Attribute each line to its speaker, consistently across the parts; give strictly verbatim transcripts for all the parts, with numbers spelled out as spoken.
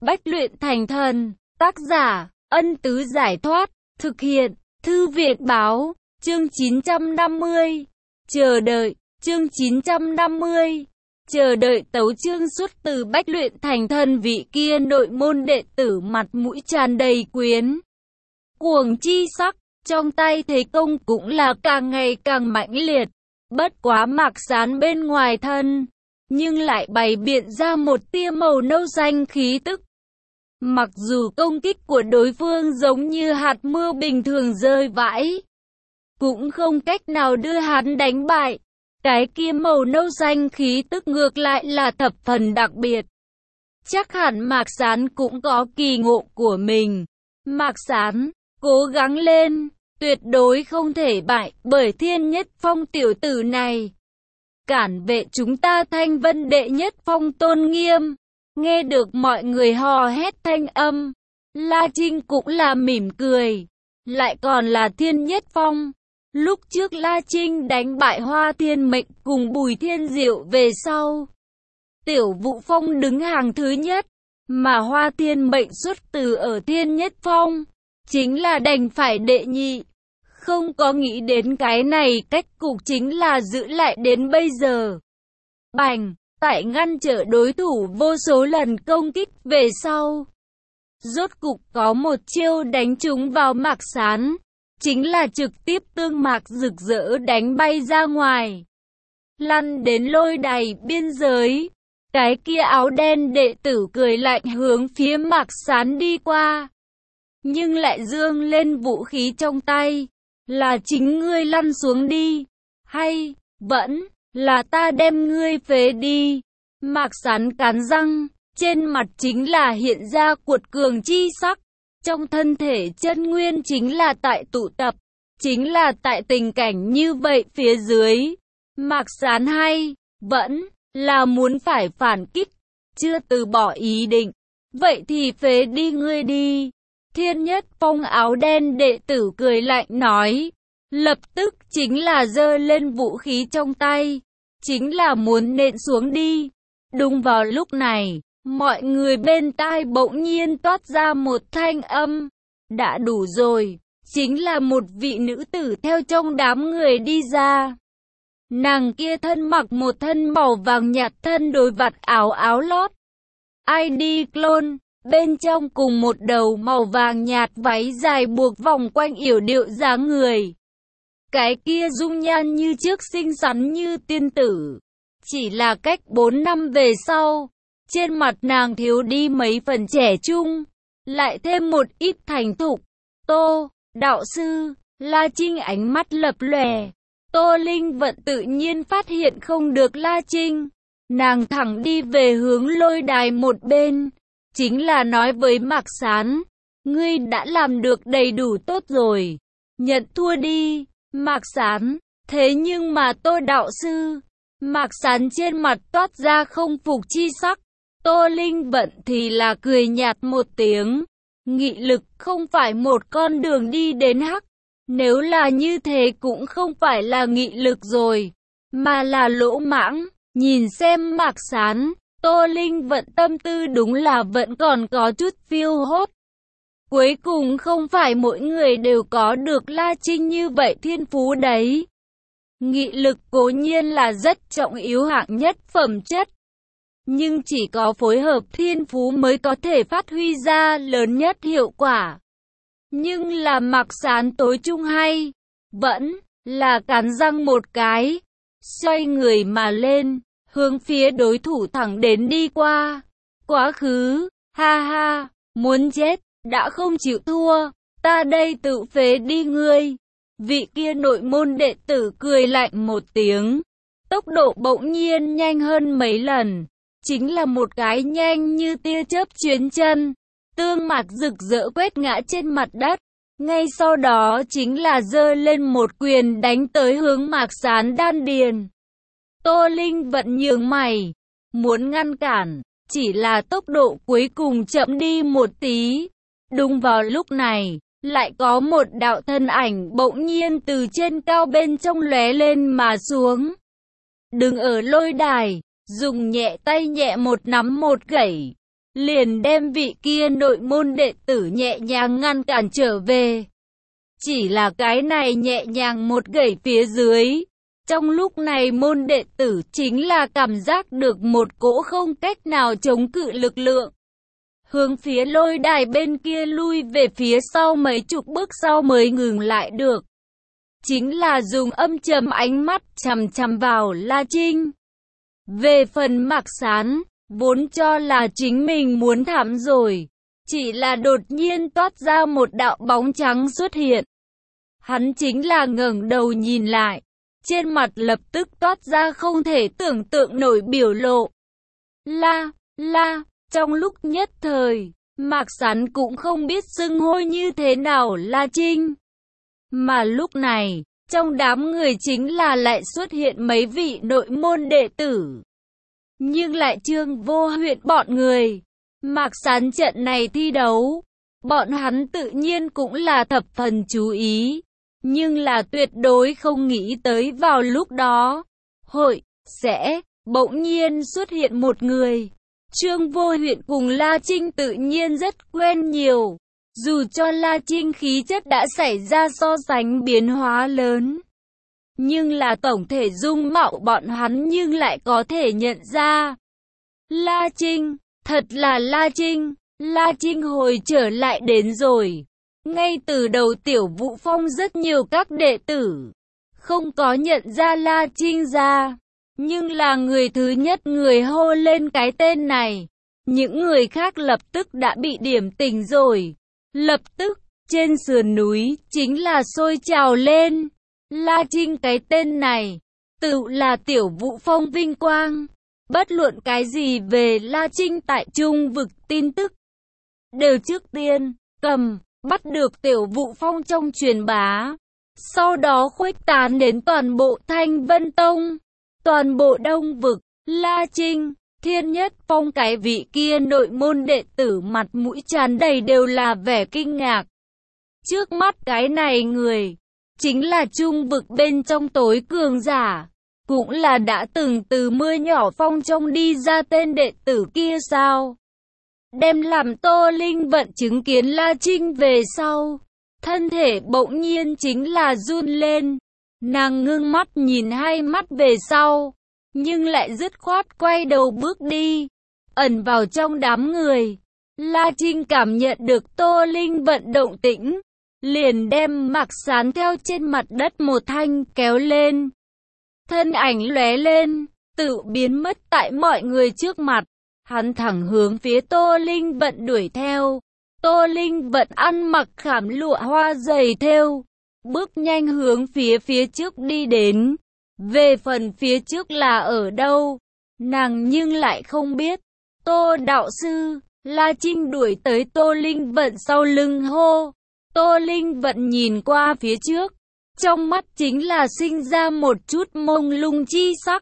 Speaker 1: Bách luyện thành thần. Tác giả, Ân Tứ Giải Thoát. Thực hiện, Thư Việt Báo. Chương chín trăm năm mươi. Chờ đợi. Chương chín trăm năm mươi. Chờ đợi. Tấu chương xuất từ Bách luyện thành thần. Vị kia nội môn đệ tử mặt mũi tràn đầy quyến cuồng chi sắc, trong tay thế công cũng là càng ngày càng mãnh liệt. Bất quá Mạc Sán bên ngoài thân, nhưng lại bày biện ra một tia màu nâu xanh khí tức. Mặc dù công kích của đối phương giống như hạt mưa bình thường rơi vãi, cũng không cách nào đưa hắn đánh bại. Cái kia màu nâu xanh khí tức ngược lại là thập phần đặc biệt. Chắc hẳn Mạc Sán cũng có kỳ ngộ của mình. Mạc Sán, cố gắng lên, tuyệt đối không thể bại bởi Thiên Nhất Phong tiểu tử này. Cản vệ chúng ta Thanh Vân đệ nhất phong tôn nghiêm. Nghe được mọi người hò hét thanh âm, La Trinh cũng là mỉm cười. Lại còn là Thiên Nhất Phong. Lúc trước La Trinh đánh bại Hoa Thiên Mệnh cùng Bùi Thiên Diệu về sau, Tiểu Vũ Phong đứng hàng thứ nhất, mà Hoa Thiên Mệnh xuất từ ở Thiên Nhất Phong, chính là đành phải đệ nhị. Không có nghĩ đến cái này, cách cục chính là giữ lại đến bây giờ. Bành, tại ngăn trở đối thủ vô số lần công kích về sau, rốt cục có một chiêu đánh trúng vào Mạc Sán, chính là trực tiếp tương Mạc rực rỡ đánh bay ra ngoài, lăn đến lôi đài biên giới. Cái kia áo đen đệ tử cười lạnh hướng phía Mạc Sán đi qua, nhưng lại giương lên vũ khí trong tay. Là chính ngươi lăn xuống đi, hay vẫn là ta đem ngươi phế đi? Mạc Sán cắn răng, trên mặt chính là hiện ra cuột cường chi sắc. Trong thân thể chân nguyên chính là tại tụ tập, chính là tại tình cảnh như vậy phía dưới. Mạc Sán hay vẫn là muốn phải phản kích, chưa từ bỏ ý định. Vậy thì phế đi ngươi đi. Thiên Nhất Phong áo đen đệ tử cười lạnh nói, lập tức chính là giơ lên vũ khí trong tay, chính là muốn nện xuống đi. Đúng vào lúc này, mọi người bên tai bỗng nhiên toát ra một thanh âm, đã đủ rồi. Chính là một vị nữ tử theo trong đám người đi ra. Nàng kia thân mặc một thân màu vàng nhạt thân đồi vạt áo áo lót i đê clone, bên trong cùng một đầu màu vàng nhạt váy dài buộc vòng quanh yểu điệu dáng người. Cái kia dung nhan như trước xinh xắn như tiên tử, chỉ là cách bốn năm về sau, trên mặt nàng thiếu đi mấy phần trẻ trung, lại thêm một ít thành thục. Tô, đạo sư, La Trinh ánh mắt lập lòe. Tô Linh Vận tự nhiên phát hiện không được La Trinh, nàng thẳng đi về hướng lôi đài một bên, chính là nói với Mạc Sán, ngươi đã làm được đầy đủ tốt rồi, nhận thua đi. Mạc Sán, thế nhưng mà Tô đạo sư, Mạc Sán trên mặt toát ra không phục chi sắc. Tô Linh Vận thì là cười nhạt một tiếng, nghị lực không phải một con đường đi đến hắc, nếu là như thế cũng không phải là nghị lực rồi, mà là lỗ mãng. Nhìn xem Mạc Sán, Tô Linh Vận tâm tư đúng là vẫn còn có chút phiêu hốt. Cuối cùng không phải mỗi người đều có được La Trinh như vậy thiên phú đấy. Nghị lực cố nhiên là rất trọng yếu hạng nhất phẩm chất, nhưng chỉ có phối hợp thiên phú mới có thể phát huy ra lớn nhất hiệu quả. Nhưng là Mạc Sán tối trung hay vẫn là cắn răng một cái, xoay người mà lên, hướng phía đối thủ thẳng đến đi qua. Quá khứ, ha ha, muốn chết, đã không chịu thua, ta đây tự phế đi ngươi. Vị kia nội môn đệ tử cười lạnh một tiếng, tốc độ bỗng nhiên nhanh hơn mấy lần, chính là một cái nhanh như tia chớp chuyến chân, tương mặt rực rỡ quét ngã trên mặt đất. Ngay sau đó chính là giơ lên một quyền đánh tới hướng Mạc Sán đan điền. Tô Linh Vận nhướng mày, muốn ngăn cản, chỉ là tốc độ cuối cùng chậm đi một tí. Đúng vào lúc này, lại có một đạo thân ảnh bỗng nhiên từ trên cao bên trong lóe lên mà xuống. Đứng ở lôi đài, dùng nhẹ tay nhẹ một nắm một gẩy, liền đem vị kia nội môn đệ tử nhẹ nhàng ngăn cản trở về. Chỉ là cái này nhẹ nhàng một gẩy phía dưới. Trong lúc này môn đệ tử chính là cảm giác được một cỗ không cách nào chống cự lực lượng. Hướng phía lôi đài bên kia lui về phía sau mấy chục bước sau mới ngừng lại được. Chính là dùng âm trầm ánh mắt chằm chằm vào La Trinh. Về phần Mạc Sán, vốn cho là chính mình muốn thảm rồi. Chỉ là đột nhiên toát ra một đạo bóng trắng xuất hiện. Hắn chính là ngẩng đầu nhìn lại. Trên mặt lập tức toát ra không thể tưởng tượng nổi biểu lộ. La, la, trong lúc nhất thời, Mạc Sán cũng không biết xưng hô như thế nào La Trinh. Mà lúc này, trong đám người chính là lại xuất hiện mấy vị nội môn đệ tử. Nhưng lại Trương Vô Huyện bọn người. Mạc Sán trận này thi đấu, bọn hắn tự nhiên cũng là thập phần chú ý. Nhưng là tuyệt đối không nghĩ tới vào lúc đó, hội, sẽ, bỗng nhiên xuất hiện một người. Trương Vô Huyện cùng La Trinh tự nhiên rất quen nhiều. Dù cho La Trinh khí chất đã xảy ra so sánh biến hóa lớn. Nhưng là tổng thể dung mạo bọn hắn nhưng lại có thể nhận ra. La Trinh, thật là La Trinh, La Trinh hồi trở lại đến rồi. Ngay từ đầu Tiểu Vũ Phong rất nhiều các đệ tử không có nhận ra La Trinh ra. Nhưng là người thứ nhất người hô lên cái tên này. Những người khác lập tức đã bị điểm tỉnh rồi. Lập tức, trên sườn núi, chính là sôi trào lên. La Trinh cái tên này, tự là Tiểu Vũ Phong vinh quang. Bất luận cái gì về La Trinh tại Trung vực tin tức, đều trước tiên, cầm, bắt được Tiểu Vũ Phong trong truyền bá. Sau đó khuếch tán đến toàn bộ Thanh Vân Tông, toàn bộ Đông vực. La Trinh, Thiên Nhất Phong cái vị kia nội môn đệ tử mặt mũi tràn đầy đều là vẻ kinh ngạc. Trước mắt cái này người, chính là Trung vực bên trong tối cường giả, cũng là đã từng từ mưa nhỏ phong trong đi ra tên đệ tử kia sao. Đem làm Tô Linh Vận chứng kiến La Trinh về sau, thân thể bỗng nhiên chính là run lên. Nàng ngưng mắt nhìn hai mắt về sau, nhưng lại dứt khoát quay đầu bước đi, ẩn vào trong đám người. La Trinh cảm nhận được Tô Linh Vận động tĩnh, liền đem Mạc Sán theo trên mặt đất một thanh kéo lên. Thân ảnh lóe lên, tự biến mất tại mọi người trước mặt. Hắn thẳng hướng phía Tô Linh Vận đuổi theo. Tô Linh Vận ăn mặc khảm lụa hoa dày thêu, bước nhanh hướng phía phía trước đi đến. Về phần phía trước là ở đâu, nàng nhưng lại không biết. Tô đạo sư, La Trinh đuổi tới Tô Linh Vận sau lưng hô. Tô Linh Vận nhìn qua phía trước, trong mắt chính là sinh ra một chút mông lung chi sắc.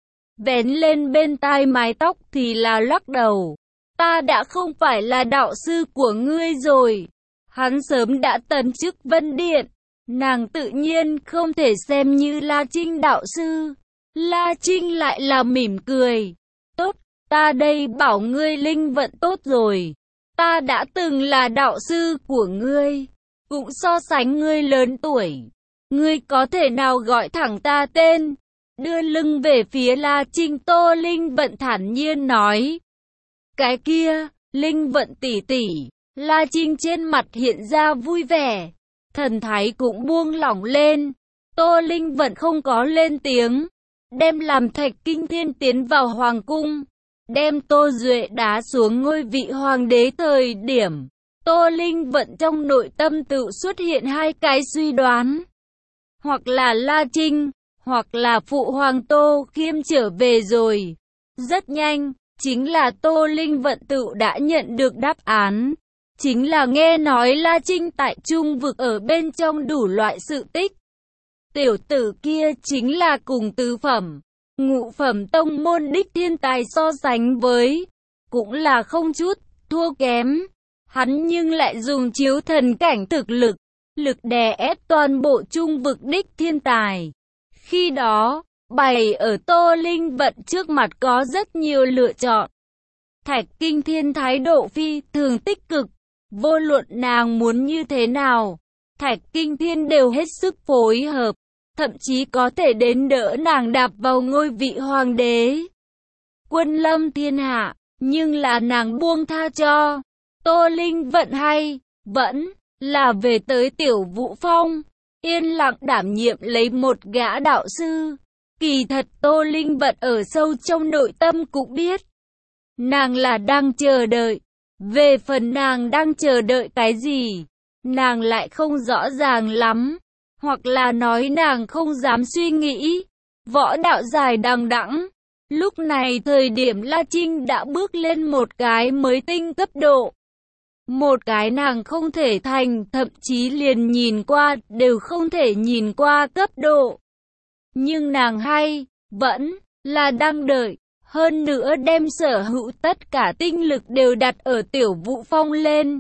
Speaker 1: Vén lên bên tai mái tóc thì là lắc đầu. Ta đã không phải là đạo sư của ngươi rồi. Hắn sớm đã tấn chức Vân Điện. Nàng tự nhiên không thể xem như La Trinh đạo sư. La Trinh lại là mỉm cười. Tốt, ta đây bảo ngươi linh vận tốt rồi. Ta đã từng là đạo sư của ngươi, cũng so sánh ngươi lớn tuổi. Ngươi có thể nào gọi thẳng ta tên? Đưa lưng về phía La Trinh, Tô Linh Vận thản nhiên nói. Cái kia, Linh Vận tỷ tỷ. La Trinh trên mặt hiện ra vui vẻ, thần thái cũng buông lỏng lên. Tô Linh Vận không có lên tiếng, đem làm Thạch Kinh Thiên tiến vào hoàng cung, đem Tô Duệ đá xuống ngôi vị hoàng đế thời điểm. Tô Linh Vận trong nội tâm tự xuất hiện hai cái suy đoán. Hoặc là La Trinh, hoặc là phụ hoàng Tô Khiêm trở về rồi. Rất nhanh, chính là Tô Linh Vận tự đã nhận được đáp án. Chính là nghe nói La Trinh tại Trung vực ở bên trong đủ loại sự tích. Tiểu tử kia chính là cùng tứ phẩm, ngũ phẩm tông môn đích thiên tài so sánh với, cũng là không chút thua kém. Hắn nhưng lại dùng chiếu thần cảnh thực lực, lực đè ép toàn bộ Trung vực đích thiên tài. Khi đó, bày ở Tô Linh Vận trước mặt có rất nhiều lựa chọn. Thạch Kinh Thiên thái độ phi thường tích cực, vô luận nàng muốn như thế nào, Thạch Kinh Thiên đều hết sức phối hợp, thậm chí có thể đến đỡ nàng đạp vào ngôi vị hoàng đế. Quân lâm thiên hạ, nhưng là nàng buông tha cho. Tô Linh Vận hay, vẫn là về tới Tiểu Vũ Phong, yên lặng đảm nhiệm lấy một gã đạo sư. Kỳ thật Tô Linh Vận ở sâu trong nội tâm cũng biết, nàng là đang chờ đợi. Về phần nàng đang chờ đợi cái gì, nàng lại không rõ ràng lắm, hoặc là nói nàng không dám suy nghĩ. Võ đạo dài đằng đẵng, lúc này thời điểm La Trinh đã bước lên một cái mới tinh cấp độ. Một cái nàng không thể thành, thậm chí liền nhìn qua đều không thể nhìn qua cấp độ. Nhưng nàng hay, vẫn là đang đợi, hơn nữa đem sở hữu tất cả tinh lực đều đặt ở Tiểu Vũ Phong lên.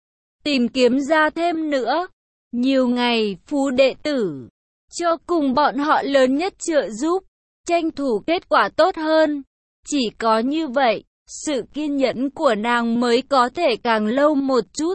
Speaker 1: Tìm kiếm ra thêm nữa, nhiều ngày phú đệ tử, cho cùng bọn họ lớn nhất trợ giúp, tranh thủ kết quả tốt hơn. Chỉ có như vậy, sự kiên nhẫn của nàng mới có thể càng lâu một chút.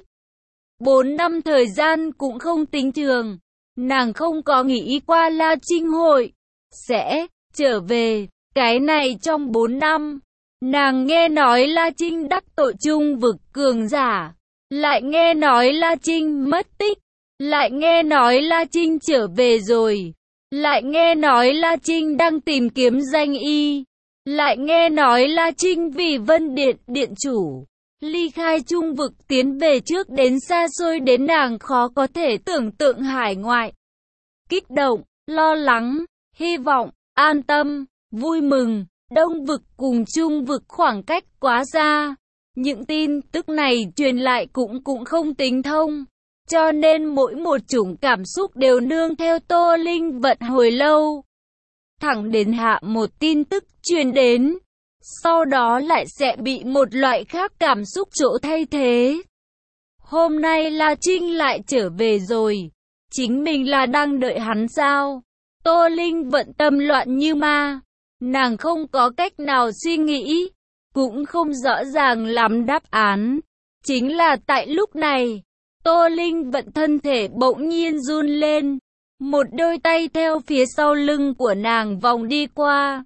Speaker 1: Bốn năm thời gian cũng không tính trường, nàng không có nghĩ qua La Trinh hội sẽ trở về. Cái này trong bốn năm, nàng nghe nói La Trinh đắc tội Trung vực cường giả, lại nghe nói La Trinh mất tích, lại nghe nói La Trinh trở về rồi, lại nghe nói La Trinh đang tìm kiếm danh y, lại nghe nói La Trinh vì Vân Điện điện chủ, ly khai Trung vực tiến về trước đến xa xôi đến nàng khó có thể tưởng tượng hải ngoại. Kích động, lo lắng, hy vọng, an tâm, vui mừng, Đông vực cùng Trung vực khoảng cách quá xa. Những tin tức này truyền lại cũng cũng không tính thông, cho nên mỗi một chủng cảm xúc đều nương theo Tô Linh Vận hồi lâu. Thẳng đến hạ một tin tức truyền đến, sau đó lại sẽ bị một loại khác cảm xúc chỗ thay thế. Hôm nay La Trinh lại trở về rồi, chính mình là đang đợi hắn sao? Tô Linh Vận tâm loạn như ma, nàng không có cách nào suy nghĩ, cũng không rõ ràng lắm đáp án. Chính là tại lúc này, Tô Linh Vận thân thể bỗng nhiên run lên, một đôi tay theo phía sau lưng của nàng vòng đi qua.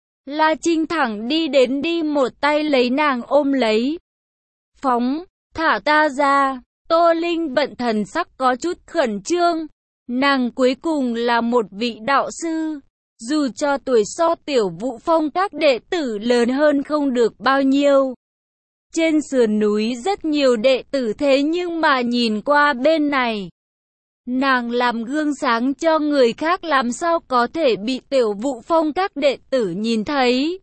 Speaker 1: La Trinh thẳng đi đến đi một tay lấy nàng ôm lấy. Phóng, thả ta ra. Tô Linh Vận thần sắc có chút khẩn trương. Nàng cuối cùng là một vị đạo sư, dù cho tuổi so Tiểu Vũ Phong các đệ tử lớn hơn không được bao nhiêu. Trên sườn núi rất nhiều đệ tử thế nhưng mà nhìn qua bên này, nàng làm gương sáng cho người khác làm sao có thể bị Tiểu Vũ Phong các đệ tử nhìn thấy.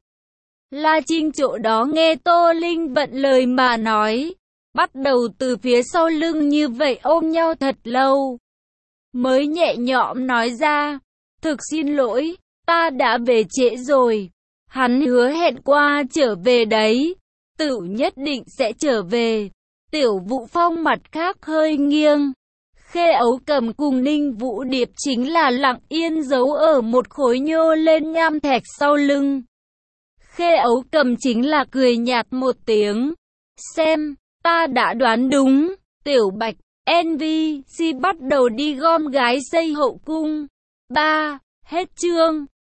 Speaker 1: La Trinh chỗ đó nghe Tô Linh Vận lời mà nói, bắt đầu từ phía sau lưng như vậy ôm nhau thật lâu, mới nhẹ nhõm nói ra, thực xin lỗi, ta đã về trễ rồi. Hắn hứa hẹn qua trở về đấy, Tửu nhất định sẽ trở về. Tiểu Vũ Phong mặt khác hơi nghiêng. Khê Ấu Cầm cùng Ninh Vũ Điệp chính là lặng yên giấu ở một khối nhô lên nham thạch sau lưng. Khê Ấu Cầm chính là cười nhạt một tiếng. Xem, ta đã đoán đúng. Tiểu Bạch, en vê xê bắt đầu đi gom gái xây hậu cung. ba. Hết chương.